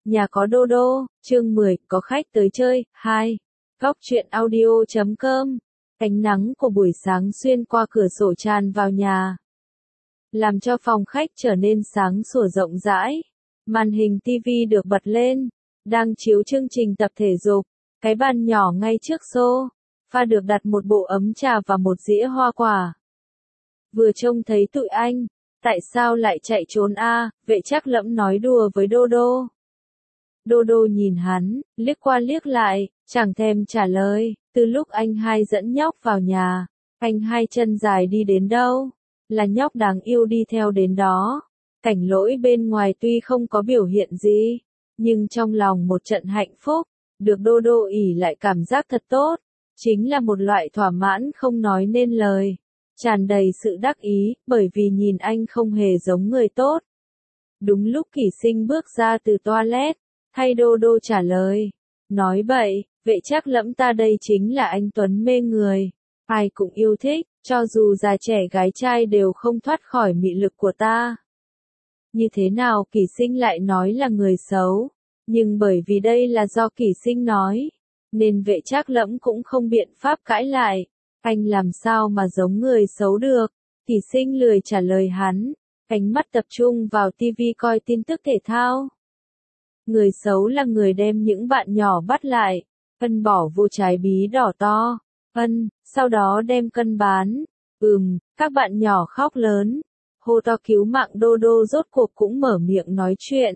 Nhà có Đô Đô, chương 10, có khách tới chơi, 2. Góc truyện audio.com. Ánh nắng của buổi sáng xuyên qua cửa sổ tràn vào nhà, làm cho phòng khách trở nên sáng sủa rộng rãi. Màn hình TV được bật lên, đang chiếu chương trình tập thể dục. Cái bàn nhỏ ngay trước sofa được đặt một bộ ấm trà và một dĩa hoa quả. Vừa trông thấy tụi anh, tại sao lại chạy trốn a? Vệ Trác Lẫm nói đùa với Đô Đô. Đô Đô nhìn hắn, liếc qua liếc lại, chẳng thèm trả lời. Từ lúc anh hai dẫn nhóc vào nhà, anh hai chân dài đi đến đâu, là nhóc đáng yêu đi theo đến đó. Cảnh Lỗi bên ngoài tuy không có biểu hiện gì, nhưng trong lòng một trận hạnh phúc, được Đô Đô ỷ lại cảm giác thật tốt, chính là một loại thỏa mãn không nói nên lời, tràn đầy sự đắc ý, bởi vì nhìn anh không hề giống người tốt. Đúng lúc Kỷ Sinh bước ra từ toilet, thay Đô Đô trả lời, nói bậy, Vệ Trác Lẫm ta đây chính là anh tuấn mê người, ai cũng yêu thích, cho dù già trẻ gái trai đều không thoát khỏi mị lực của ta. Như thế nào Kỷ Sinh lại nói là người xấu, nhưng bởi vì đây là do Kỷ Sinh nói, nên Vệ Trác Lẫm cũng không biện pháp cãi lại, anh làm sao mà giống người xấu được. Kỷ Sinh lười trả lời hắn, ánh mắt tập trung vào TV coi tin tức thể thao. Người xấu là người đem những bạn nhỏ bắt lại, phân bỏ vô trái bí đỏ to, sau đó đem cân bán. Các bạn nhỏ khóc lớn, hô to cứu mạng. Đô Đô rốt cuộc cũng mở miệng nói chuyện.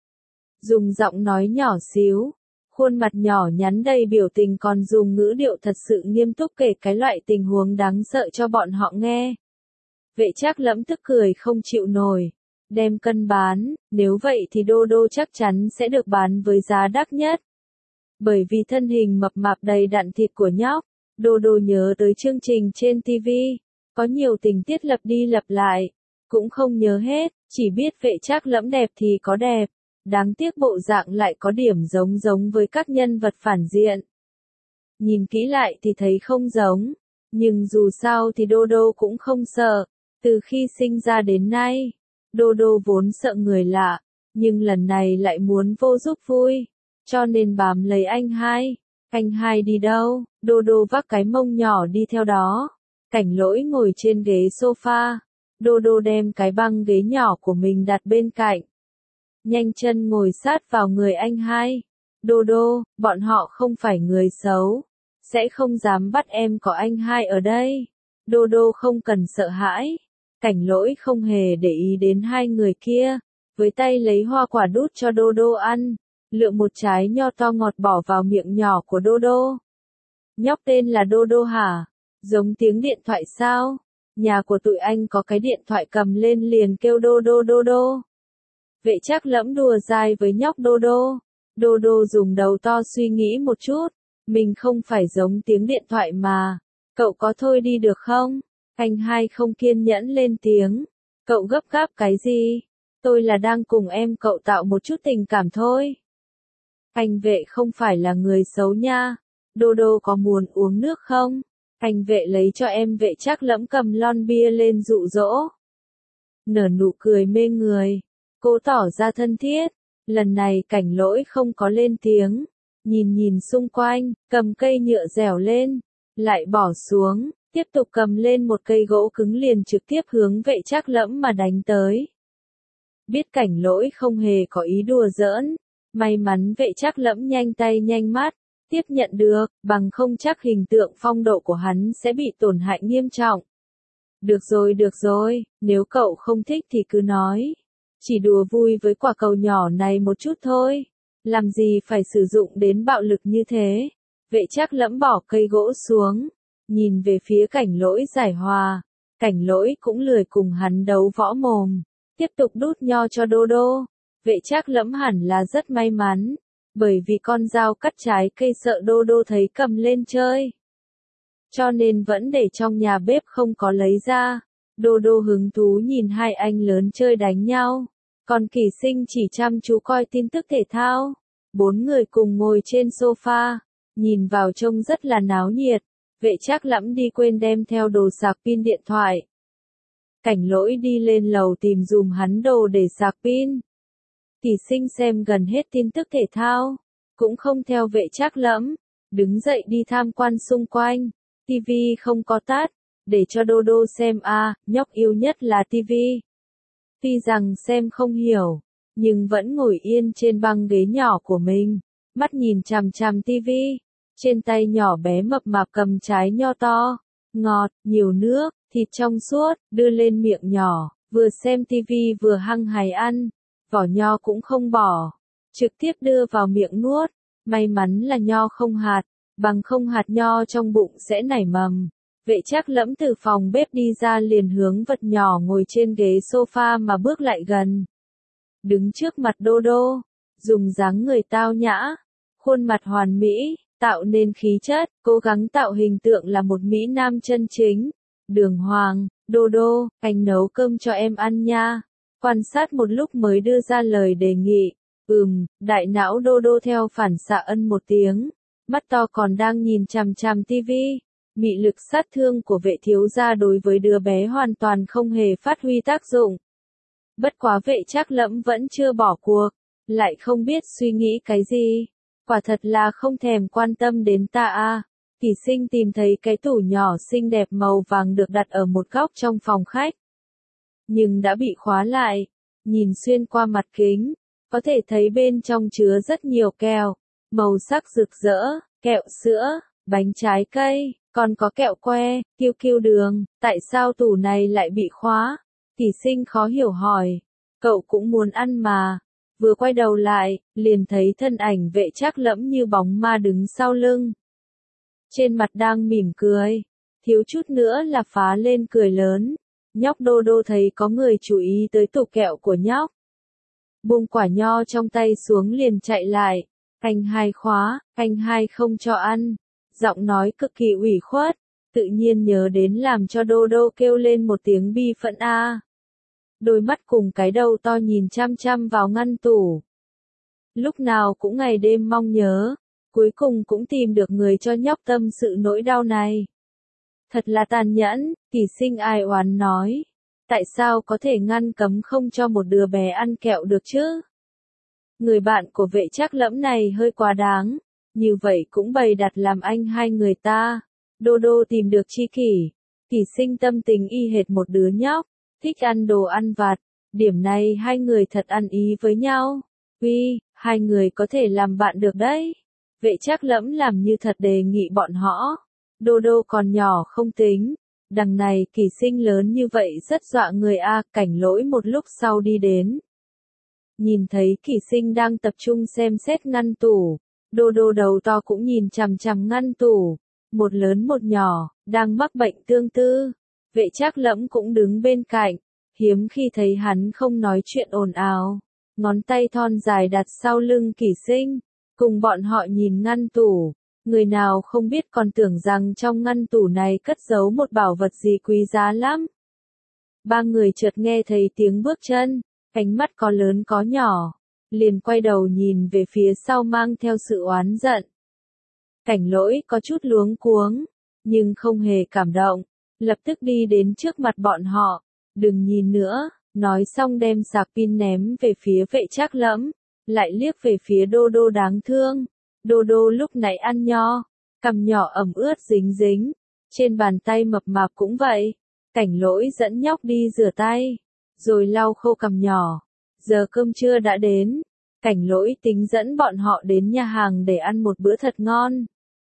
Dùng giọng nói nhỏ xíu, khuôn mặt nhỏ nhắn đầy biểu tình, còn dùng ngữ điệu thật sự nghiêm túc kể cái loại tình huống đáng sợ cho bọn họ nghe. Vệ Trác Lẫm tức cười không chịu nổi. Đem cân bán, nếu vậy thì Đô Đô chắc chắn sẽ được bán với giá đắt nhất. Bởi vì thân hình mập mạp đầy đặn thịt của nhóc, Đô Đô nhớ tới chương trình trên TV, có nhiều tình tiết lặp đi lặp lại, cũng không nhớ hết, chỉ biết Vệ Trác Lẫm đẹp thì có đẹp, đáng tiếc bộ dạng lại có điểm giống với các nhân vật phản diện. Nhìn kỹ lại thì thấy không giống, nhưng dù sao thì Đô Đô cũng không sợ, từ khi sinh ra đến nay. Đô Đô vốn sợ người lạ, nhưng lần này lại muốn vô giúp vui, cho nên bám lấy anh hai. Anh hai đi đâu? Đô Đô vác cái mông nhỏ đi theo đó. Cảnh Lỗi ngồi trên ghế sofa, Đô Đô đem cái băng ghế nhỏ của mình đặt bên cạnh, nhanh chân ngồi sát vào người anh hai. Đô Đô, bọn họ không phải người xấu, sẽ không dám bắt em, có anh hai ở đây. Đô Đô không cần sợ hãi. Cảnh Lỗi không hề để ý đến hai người kia, với tay lấy hoa quả đút cho Đô Đô ăn, lựa một trái nho to ngọt bỏ vào miệng nhỏ của Đô Đô. Nhóc tên là Đô Đô hả? Giống tiếng điện thoại sao? Nhà của tụi anh có cái điện thoại cầm lên liền kêu Đô Đô Đô Đô. Vệ Trác Lẫm đùa dai với nhóc Đô Đô. Đô Đô dùng đầu to suy nghĩ một chút, mình không phải giống tiếng điện thoại mà, cậu có thôi đi được không? Anh hai không kiên nhẫn lên tiếng. Cậu gấp gáp cái gì? Tôi là đang cùng em cậu tạo một chút tình cảm thôi. Anh Vệ không phải là người xấu nha. Đô Đô có muốn uống nước không? Anh Vệ lấy cho em. Vệ Trác Lẫm cầm lon bia lên dụ dỗ. Nở nụ cười mê người, cố tỏ ra thân thiết. Lần này Cảnh Lỗi không có lên tiếng, nhìn xung quanh, cầm cây nhựa dẻo lên, lại bỏ xuống. Tiếp tục cầm lên một cây gỗ cứng liền trực tiếp hướng Vệ Trác Lẫm mà đánh tới. Biết Cảnh Lỗi không hề có ý đùa giỡn, may mắn Vệ Trác Lẫm nhanh tay nhanh mắt, tiếp nhận được, bằng không chắc hình tượng phong độ của hắn sẽ bị tổn hại nghiêm trọng. Được rồi, nếu cậu không thích thì cứ nói. Chỉ đùa vui với quả cầu nhỏ này một chút thôi, làm gì phải sử dụng đến bạo lực như thế. Vệ Trác Lẫm bỏ cây gỗ xuống, nhìn về phía Cảnh Lỗi giải hòa. Cảnh Lỗi cũng lười cùng hắn đấu võ mồm, tiếp tục đút nho cho Đô Đô. Vệ Trác Lẫm hẳn là rất may mắn, bởi vì con dao cắt trái cây sợ Đô Đô thấy cầm lên chơi, cho nên vẫn để trong nhà bếp không có lấy ra. Đô Đô hứng thú nhìn hai anh lớn chơi đánh nhau, còn Kỷ Sinh chỉ chăm chú coi tin tức thể thao. Bốn người cùng ngồi trên sofa, nhìn vào trông rất là náo nhiệt. Vệ Trác Lẫm đi quên đem theo đồ sạc pin điện thoại. Cảnh Lỗi đi lên lầu tìm dùm hắn đồ để sạc pin. Kỳ Sinh xem gần hết tin tức thể thao, cũng không theo Vệ Trác Lẫm, đứng dậy đi tham quan xung quanh. Tivi không có tắt, để cho Đô Đô xem a, nhóc yêu nhất là tivi. Tuy rằng xem không hiểu, nhưng vẫn ngồi yên trên băng ghế nhỏ của mình, mắt nhìn chằm chằm tivi. Trên tay nhỏ bé mập mạp cầm trái nho to, ngọt, nhiều nước, thịt trong suốt, đưa lên miệng nhỏ, vừa xem tivi vừa hăng hái ăn, vỏ nho cũng không bỏ, trực tiếp đưa vào miệng nuốt. May mắn là nho không hạt, bằng không hạt nho trong bụng sẽ nảy mầm. Vệ Trác Lẫm từ phòng bếp đi ra liền hướng vật nhỏ ngồi trên ghế sofa mà bước lại gần. Đứng trước mặt Đô Đô, dùng dáng người tao nhã, khuôn mặt hoàn mỹ, tạo nên khí chất, cố gắng tạo hình tượng là một mỹ nam chân chính. Đường Hoàng, Đô Đô, anh nấu cơm cho em ăn nha. Quan sát một lúc mới đưa ra lời đề nghị. Đại não Đô Đô theo phản xạ ân một tiếng, mắt to còn đang nhìn chằm chằm tivi. Mị lực sát thương của Vệ thiếu gia đối với đứa bé hoàn toàn không hề phát huy tác dụng. Bất quá Vệ Trác Lẫm vẫn chưa bỏ cuộc, lại không biết suy nghĩ cái gì. Quả thật là không thèm quan tâm đến ta a. Kỳ Sinh tìm thấy cái tủ nhỏ xinh đẹp màu vàng được đặt ở một góc trong phòng khách, nhưng đã bị khóa lại. Nhìn xuyên qua mặt kính, có thể thấy bên trong chứa rất nhiều kẹo, màu sắc rực rỡ, kẹo sữa, bánh trái cây, còn có kẹo que, kiêu đường. Tại sao tủ này lại bị khóa? Kỳ Sinh khó hiểu hỏi. Cậu cũng muốn ăn mà. Vừa quay đầu lại, liền thấy thân ảnh Vệ Trác Lẫm như bóng ma đứng sau lưng. Trên mặt đang mỉm cười, thiếu chút nữa là phá lên cười lớn. Nhóc Đô Đô thấy có người chú ý tới tủ kẹo của nhóc, buông quả nho trong tay xuống liền chạy lại. Anh hai khóa, anh hai không cho ăn. Giọng nói cực kỳ ủy khuất, tự nhiên nhớ đến làm cho Đô Đô kêu lên một tiếng bi phẫn a. Đôi mắt cùng cái đầu to nhìn chăm chăm vào ngăn tủ. Lúc nào cũng ngày đêm mong nhớ, cuối cùng cũng tìm được người cho nhóc tâm sự nỗi đau này. Thật là tàn nhẫn, Kỳ Sinh ai oán nói. Tại sao có thể ngăn cấm không cho một đứa bé ăn kẹo được chứ? Người bạn của Vệ Trác Lẫm này hơi quá đáng, như vậy cũng bày đặt làm anh hai người ta. Đô Đô tìm được tri kỷ. Kỳ Sinh tâm tình y hệt một đứa nhóc, thích ăn đồ ăn vặt. Điểm này hai người thật ăn ý với nhau. Uy, hai người có thể làm bạn được đấy. Vệ Trác Lẫm làm như thật đề nghị bọn họ. Đô Đô còn nhỏ không tính. Đằng này Kỳ Sinh lớn như vậy rất dọa người a. Cảnh Lỗi một lúc sau đi đến, nhìn thấy Kỳ Sinh đang tập trung xem xét ngăn tủ. Đô Đô đầu to cũng nhìn chằm chằm ngăn tủ. Một lớn một nhỏ, đang mắc bệnh tương tư. Vệ Trác Lẫm cũng đứng bên cạnh, hiếm khi thấy hắn không nói chuyện ồn ào. Ngón tay thon dài đặt sau lưng Kỳ Sinh, cùng bọn họ nhìn ngăn tủ. Người nào không biết còn tưởng rằng trong ngăn tủ này cất giấu một bảo vật gì quý giá lắm. Ba người chợt nghe thấy tiếng bước chân, ánh mắt có lớn có nhỏ, liền quay đầu nhìn về phía sau mang theo sự oán giận. Cảnh Lỗi có chút luống cuống, nhưng không hề cảm động, lập tức đi đến trước mặt bọn họ. Đừng nhìn nữa, nói xong đem sạc pin ném về phía Vệ Trác Lẫm, lại liếc về phía Đô Đô đáng thương. Đô Đô lúc nãy ăn nho, cằm nhỏ ẩm ướt dính dính, trên bàn tay mập mạp cũng vậy. Cảnh Lỗi dẫn nhóc đi rửa tay, rồi lau khô cằm nhỏ. Giờ cơm trưa đã đến, Cảnh Lỗi tính dẫn bọn họ đến nhà hàng để ăn một bữa thật ngon.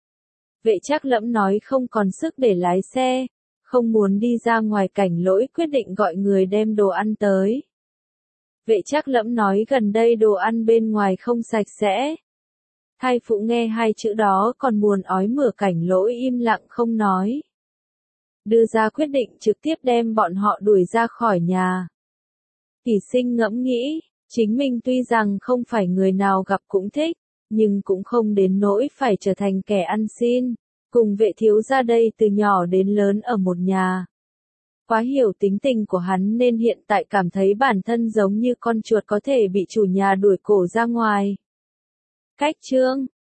Vệ Trác Lẫm nói không còn sức để lái xe, không muốn đi ra ngoài. Cảnh Lỗi quyết định gọi người đem đồ ăn tới. Vệ Trác Lẫm nói gần đây đồ ăn bên ngoài không sạch sẽ. Thai phụ nghe hai chữ đó còn buồn ói mửa. Cảnh Lỗi im lặng không nói, đưa ra quyết định trực tiếp đem bọn họ đuổi ra khỏi nhà. Kỳ Sinh ngẫm nghĩ, chính mình tuy rằng không phải người nào gặp cũng thích, nhưng cũng không đến nỗi phải trở thành kẻ ăn xin. Cùng Vệ thiếu gia đây từ nhỏ đến lớn ở một nhà, quá hiểu tính tình của hắn nên hiện tại cảm thấy bản thân giống như con chuột có thể bị chủ nhà đuổi cổ ra ngoài. Cách chương